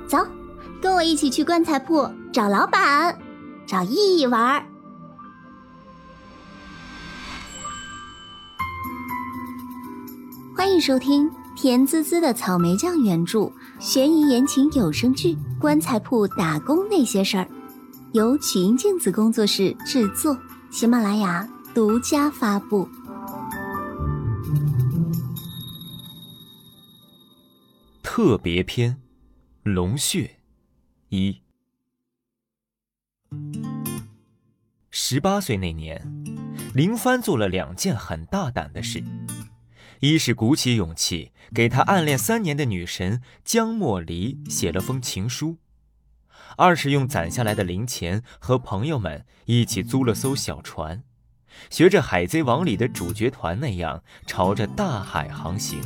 走，跟我一起去棺材铺找老板，找意义玩。欢迎收听甜滋滋的草莓酱原著悬疑言情有声剧《棺材铺打工那些事儿》，由曲音镜子工作室制作，喜马拉雅独家发布。 特别篇龙血一。18岁那年，林帆做了2件很大胆的事，一是鼓起勇气给他暗恋3年的女神江莫离写了封情书，二是用攒下来的零钱和朋友们一起租了艘小船，学着海贼王里的主角团那样朝着大海航行。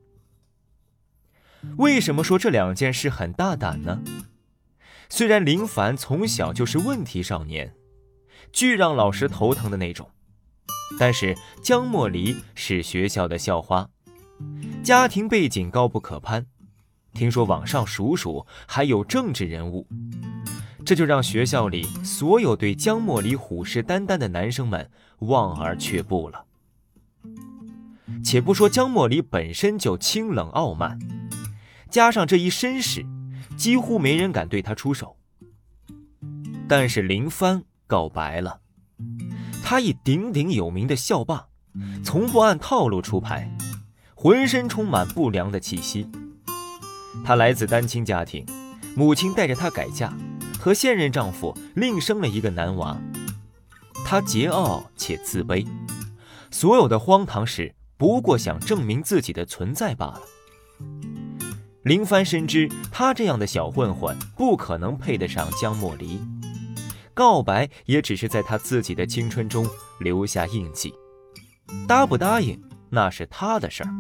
为什么说这2件事很大胆呢？虽然林凡从小就是问题少年，巨让老师头疼的那种，但是江莫离是学校的校花，家庭背景高不可攀，听说网上数数还有政治人物，这就让学校里所有对江莫离虎视眈眈的男生们望而却步了。且不说江莫离本身就清冷傲慢，加上这一身世，几乎没人敢对他出手。但是林帆告白了，他以鼎鼎有名的校霸，从不按套路出牌，浑身充满不良的气息。他来自单亲家庭，母亲带着他改嫁，和现任丈夫另生了一个男娃。他桀骜且自卑，所有的荒唐事不过想证明自己的存在罢了。林帆深知他这样的小混混不可能配得上江莫离，告白也只是在他自己的青春中留下印记，答不答应那是他的事儿。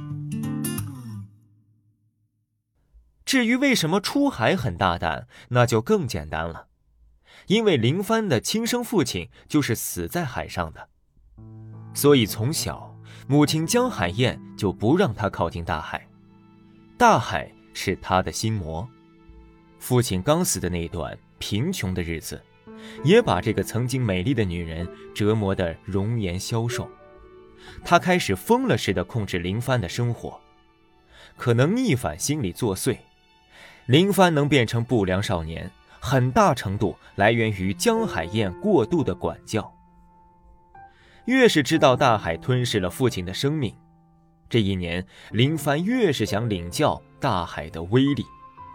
至于为什么出海很大胆，那就更简单了，因为林帆的亲生父亲就是死在海上的，所以从小母亲江海燕就不让他靠近大海，大海是他的心魔。父亲刚死的那段贫穷的日子，也把这个曾经美丽的女人折磨得容颜消瘦。他开始疯了似的控制林帆的生活，可能逆反心理作祟，林帆能变成不良少年，很大程度来源于江海燕过度的管教。越是知道大海吞噬了父亲的生命，这一年林帆越是想领教大海的威力。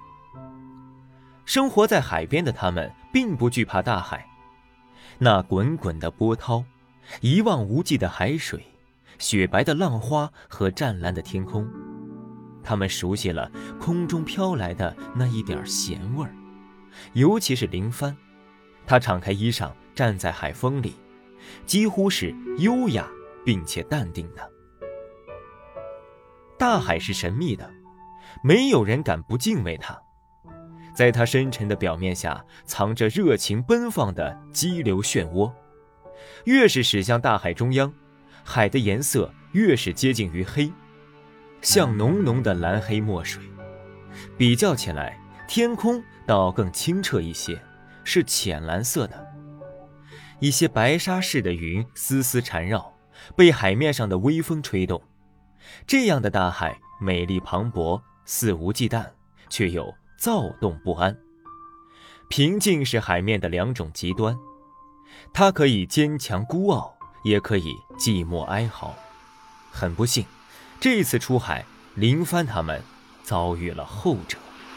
生活在海边的他们并不惧怕大海，那滚滚的波涛，一望无际的海水，雪白的浪花和湛蓝的天空，他们熟悉了空中飘来的那一点咸味儿。尤其是林帆，他敞开衣裳站在海风里，几乎是优雅并且淡定的。大海是神秘的，没有人敢不敬畏它，在它深沉的表面下藏着热情奔放的激流漩涡。越是驶向大海中央，海的颜色越是接近于黑，像浓浓的蓝黑墨水。比较起来，天空倒更清澈一些，是浅蓝色的。一些白纱似的云丝丝缠绕，被海面上的微风吹动。这样的大海美丽磅礴，肆无忌惮，却又躁动不安。平静是海面的2种极端，它可以坚强孤傲，也可以寂寞哀嚎。很不幸，这次出海，林帆他们遭遇了后者。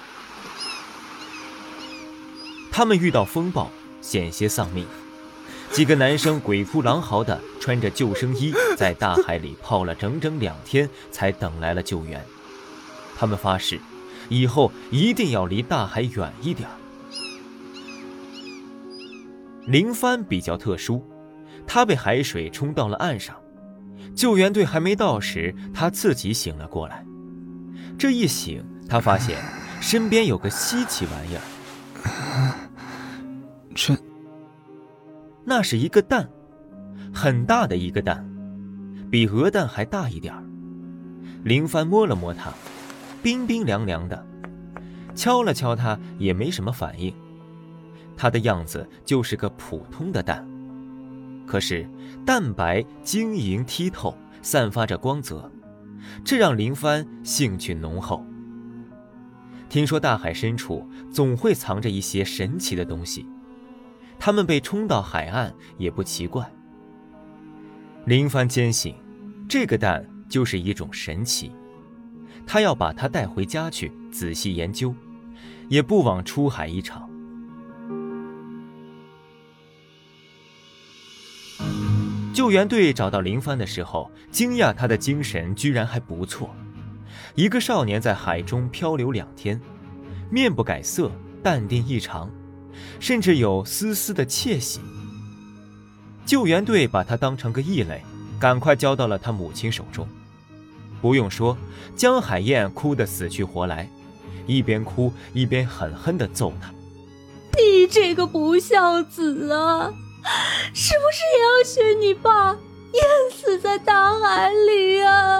他们遇到风暴，险些丧命。几个男生鬼哭狼嚎的穿着救生衣，在大海里泡了整整2天，才等来了救援。他们发誓，以后一定要离大海远一点。林帆比较特殊，他被海水冲到了岸上，救援队还没到时，他自己醒了过来。这一醒，他发现身边有个稀奇玩意儿。那是一个蛋，很大的一个蛋，比鹅蛋还大一点。林帆摸了摸它，冰冰凉凉的。 敲了敲它也没什么反应。它的样子就是个普通的蛋，可是蛋白晶莹剔透，散发着光泽，这让林帆兴趣浓厚。听说大海深处总会藏着一些神奇的东西，它们被冲到海岸也不奇怪。林帆坚信这个蛋就是一种神奇，他要把它带回家去仔细研究，也不枉出海一场。救援队找到林帆的时候，惊讶他的精神居然还不错。一个少年在海中漂流2天，面不改色，淡定异常，甚至有丝丝的窃喜。救援队把他当成个异类，赶快交到了他母亲手中。不用说，江海燕哭得死去活来，一边哭一边狠狠地揍他。 你这个不孝子啊，是不是也要学你爸淹死在大海里啊？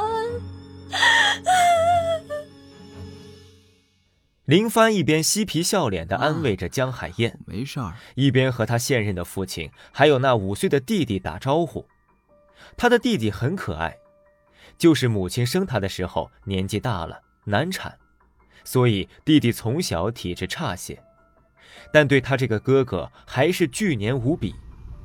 林帆一边嬉皮笑脸地安慰着江海燕， 没事儿， 一边和他现任的父亲还有那5岁的弟弟打招呼。他的弟弟很可爱，就是母亲生他的时候年纪大了，难产，所以弟弟从小体质差些，但对他这个哥哥还是巨黏无比。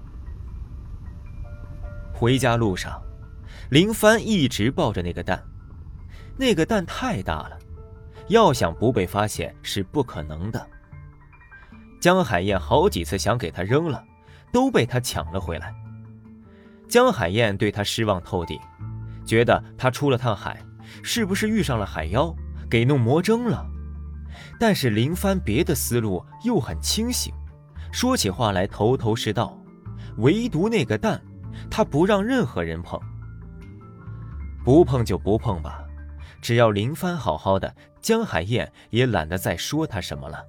回家路上，林帆一直抱着那个蛋，那个蛋太大了，要想不被发现是不可能的。江海燕好几次想给他扔了，都被他抢了回来。江海燕对他失望透顶，觉得他出了趟海，是不是遇上了海妖，给弄魔怔了？但是林帆别的思路又很清醒，说起话来头头是道，唯独那个蛋，他不让任何人碰。不碰就不碰吧，只要林帆好好的，江海燕也懒得再说他什么了。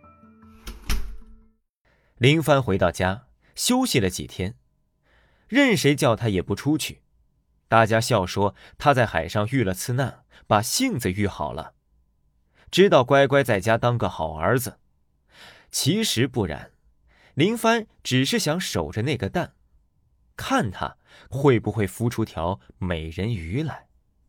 林帆回到家，休息了几天，任谁叫他也不出去。大家笑说他在海上遇了次难，把性子遇好了，知道乖乖在家当个好儿子。其实不然，林帆只是想守着那个蛋，看他会不会孵出条美人鱼来。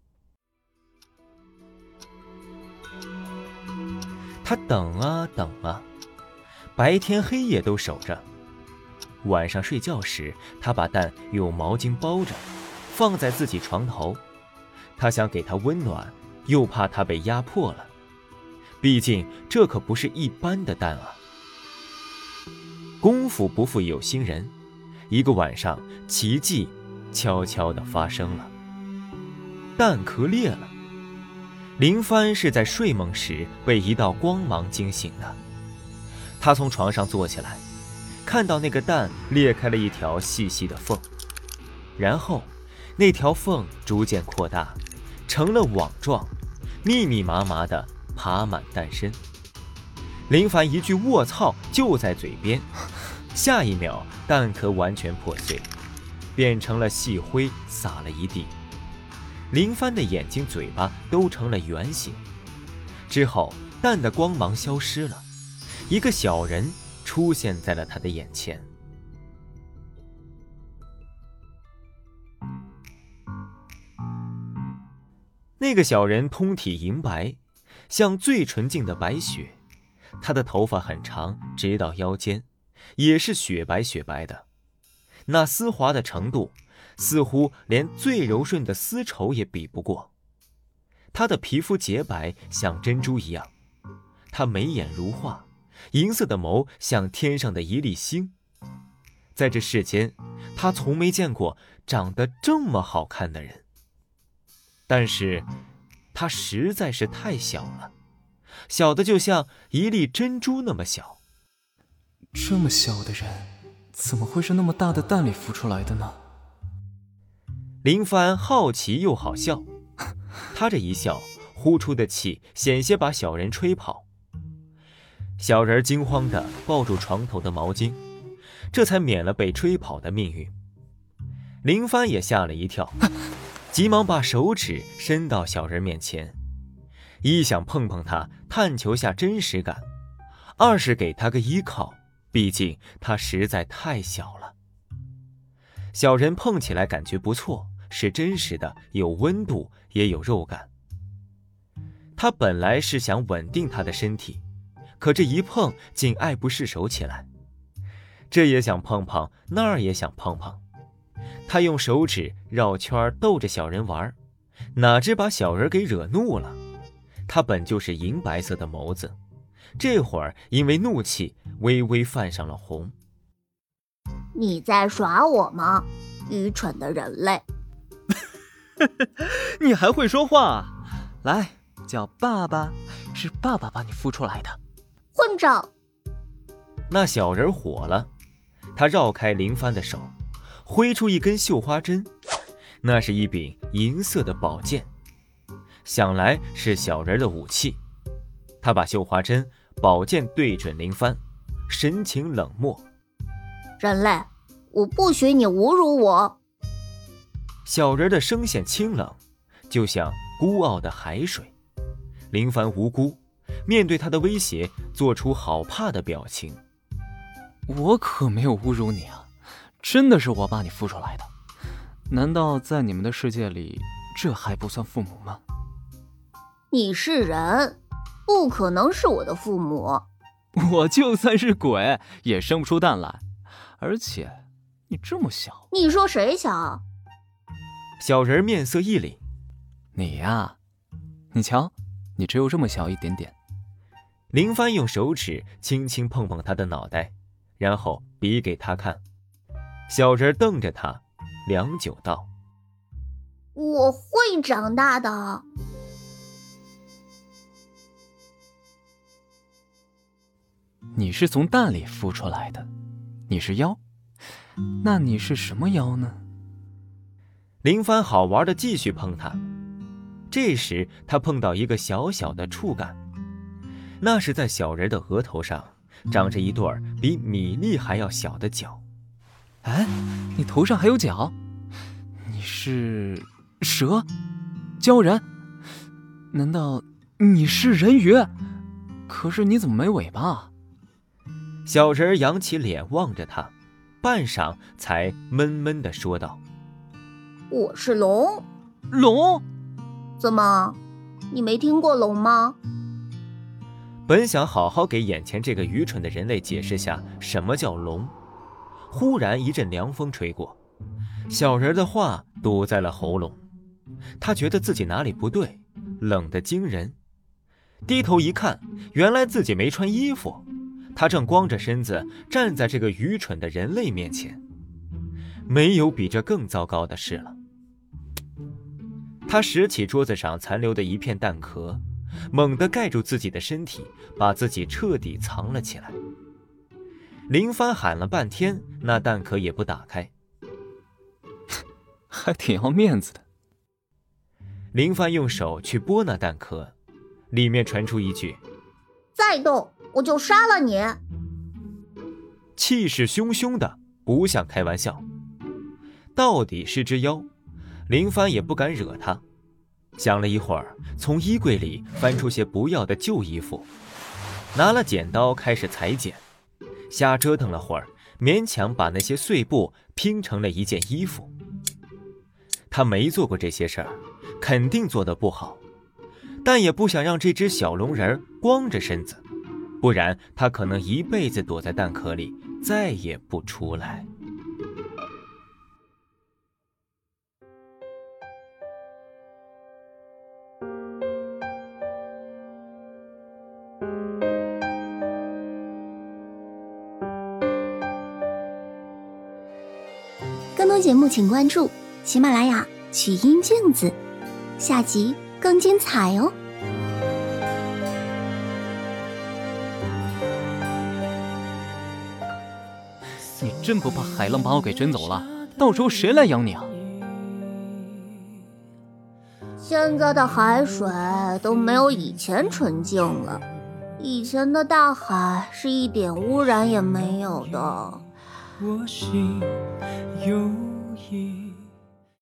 他等啊等啊，白天黑夜都守着。晚上睡觉时，他把蛋用毛巾包着，放在自己床头。他想给他温暖，又怕他被压迫了，毕竟这可不是一般的蛋啊。功夫不负有心人，一个晚上，奇迹悄悄地发生了，蛋壳裂了。林帆是在睡梦时被一道光芒惊醒的。他从床上坐起来，看到那个蛋裂开了一条细细的缝，然后那条缝逐渐扩大，成了网状，密密麻麻地爬满蛋身。林凡一句卧槽就在嘴边，下一秒蛋壳完全破碎，变成了细灰，撒了一地。林帆的眼睛嘴巴都成了圆形。之后蛋的光芒消失了，一个小人出现在了他的眼前。那个小人通体银白，像最纯净的白雪，他的头发很长，直到腰间，也是雪白雪白的，那丝滑的程度似乎连最柔顺的丝绸也比不过。他的皮肤洁白，像珍珠一样，他眉眼如画，银色的眸像天上的一粒星。在这世间，他从没见过长得这么好看的人，但是他实在是太小了，小的就像一粒珍珠那么小。 这么小的人，怎么会是那么大的蛋里孵出来的呢？ 林帆好奇又好笑，他这一笑，呼出的气险些把小人吹跑。小人惊慌地抱住床头的毛巾，这才免了被吹跑的命运。林帆也吓了一跳，急忙把手指伸到小人面前， 一想碰碰他，探求下真实感；二是给他个依靠，毕竟他实在太小了。小人碰起来感觉不错，是真实的，有温度，也有肉感。他本来是想稳定他的身体，可这一碰竟爱不释手起来，这也想碰碰，那儿也想碰碰。他用手指绕圈逗着小人玩，哪知把小人给惹怒了。他本就是银白色的眸子，这会儿因为怒气微微泛上了红。 你在耍我吗？愚蠢的人类！ 你还会说话？来，叫爸爸，是爸爸把你孵出来的。 混账！ 那小人火了，他绕开林帆的手，挥出一根绣花针，那是一柄银色的宝剑，想来是小人的武器。他把绣花针、宝剑对准林帆，神情冷漠。 人类，我不许你侮辱我！ 小人的声线清冷，就像孤傲的海水。林帆无辜，面对他的威胁，做出好怕的表情。 我可没有侮辱你啊，真的是我把你孵出来的。难道在你们的世界里，这还不算父母吗？ 你是人，不可能是我的父母。 我就算是鬼，也生不出蛋来。而且，你这么小。 你说谁小？ 小人面色一凛。 你呀，你瞧，你只有这么小一点点。 林帆用手指轻轻碰碰他的脑袋，然后比给他看。小人瞪着他，良久道： 我会长大的。 你是从蛋里孵出来的，你是妖，那你是什么妖呢？ 林帆好玩的继续碰他，这时他碰到一个小小的触感，那是在小人的额头上长着一对比米粒还要小的角。 哎，你头上还有角？你是蛇？鲛人？难道你是人鱼？可是你怎么没尾巴？ 小人扬起脸望着他，半晌才闷闷地说道： 我是龙。 龙？ 怎么，你没听过龙吗？ 本想好好给眼前这个愚蠢的人类解释下什么叫龙，忽然一阵凉风吹过，小人的话堵在了喉咙。他觉得自己哪里不对，冷得惊人。低头一看，原来自己没穿衣服，他正光着身子站在这个愚蠢的人类面前。没有比这更糟糕的事了。他拾起桌子上残留的一片蛋壳，猛地盖住自己的身体，把自己彻底藏了起来。林帆喊了半天，那蛋壳也不打开， 还挺要面子的。 林帆用手去拨那蛋壳，里面传出一句： 再动我就杀了你。 气势汹汹的，不像开玩笑。到底是只妖，林帆也不敢惹他。想了一会儿，从衣柜里翻出些不要的旧衣服，拿了剪刀开始裁剪，瞎折腾了会儿，勉强把那些碎布拼成了一件衣服。他没做过这些事儿，肯定做得不好，但也不想让这只小龙人光着身子，不然他可能一辈子躲在蛋壳里，再也不出来。 更多节目请关注喜马拉雅曲音镜子，下集更精彩哦。 你真不怕海浪把我给卷走了？到时候谁来养你啊？ 现在的海水都没有以前纯净了，以前的大海是一点污染也没有的。 我心有